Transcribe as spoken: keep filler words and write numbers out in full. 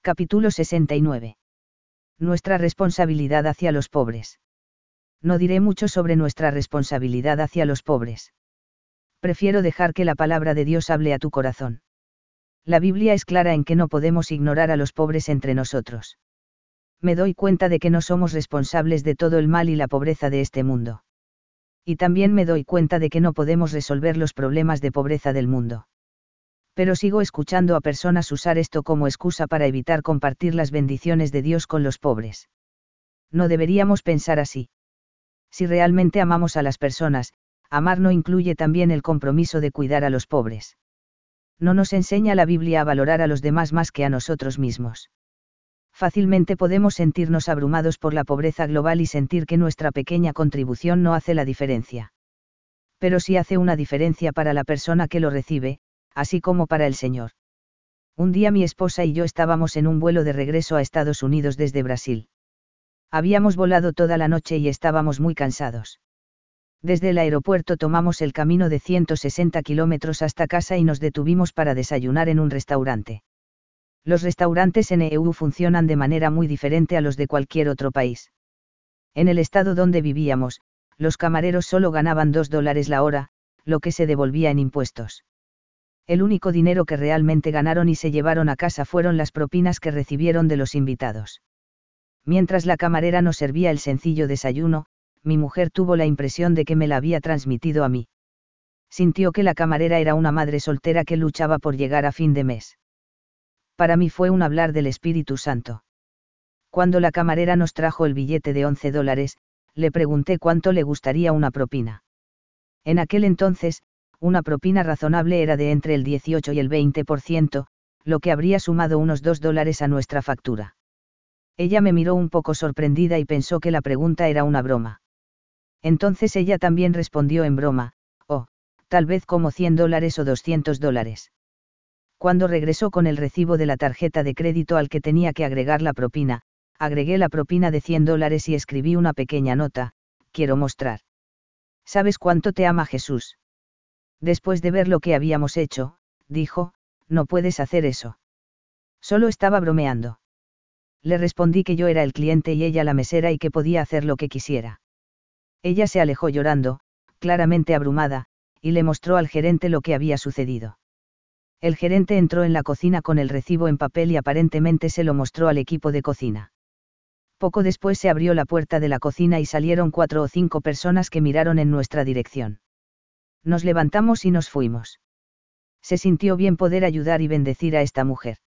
Capítulo sesenta y nueve. Nuestra responsabilidad hacia los pobres. No diré mucho sobre nuestra responsabilidad hacia los pobres. Prefiero dejar que la palabra de Dios hable a tu corazón. La Biblia es clara en que no podemos ignorar a los pobres entre nosotros. Me doy cuenta de que no somos responsables de todo el mal y la pobreza de este mundo. Y también me doy cuenta de que no podemos resolver los problemas de pobreza del mundo. Pero sigo escuchando a personas usar esto como excusa para evitar compartir las bendiciones de Dios con los pobres. No deberíamos pensar así. Si realmente amamos a las personas, amar no incluye también el compromiso de cuidar a los pobres. No nos enseña la Biblia a valorar a los demás más que a nosotros mismos. Fácilmente podemos sentirnos abrumados por la pobreza global y sentir que nuestra pequeña contribución no hace la diferencia. Pero sí hace una diferencia para la persona que lo recibe, así como para el Señor. Un día mi esposa y yo estábamos en un vuelo de regreso a Estados Unidos desde Brasil. Habíamos volado toda la noche y estábamos muy cansados. Desde el aeropuerto tomamos el camino de ciento sesenta kilómetros hasta casa y nos detuvimos para desayunar en un restaurante. Los restaurantes en E U funcionan de manera muy diferente a los de cualquier otro país. En el estado donde vivíamos, los camareros solo ganaban dos dólares la hora, lo que se devolvía en impuestos. El único dinero que realmente ganaron y se llevaron a casa fueron las propinas que recibieron de los invitados. Mientras la camarera nos servía el sencillo desayuno, mi mujer tuvo la impresión de que me la había transmitido a mí. Sintió que la camarera era una madre soltera que luchaba por llegar a fin de mes. Para mí fue un hablar del Espíritu Santo. Cuando la camarera nos trajo el billete de once dólares, le pregunté cuánto le gustaría una propina. En aquel entonces, una propina razonable era de entre el dieciocho y el veinte por ciento, lo que habría sumado unos dos dólares a nuestra factura. Ella me miró un poco sorprendida y pensó que la pregunta era una broma. Entonces ella también respondió en broma, oh, tal vez como cien dólares o doscientos dólares. Cuando regresó con el recibo de la tarjeta de crédito al que tenía que agregar la propina, agregué la propina de cien dólares y escribí una pequeña nota: quiero mostrar. ¿Sabes cuánto te ama Jesús? Después de ver lo que habíamos hecho, dijo, no puedes hacer eso. Solo estaba bromeando. Le respondí que yo era el cliente y ella la mesera y que podía hacer lo que quisiera. Ella se alejó llorando, claramente abrumada, y le mostró al gerente lo que había sucedido. El gerente entró en la cocina con el recibo en papel y aparentemente se lo mostró al equipo de cocina. Poco después se abrió la puerta de la cocina y salieron cuatro o cinco personas que miraron en nuestra dirección. Nos levantamos y nos fuimos. Se sintió bien poder ayudar y bendecir a esta mujer.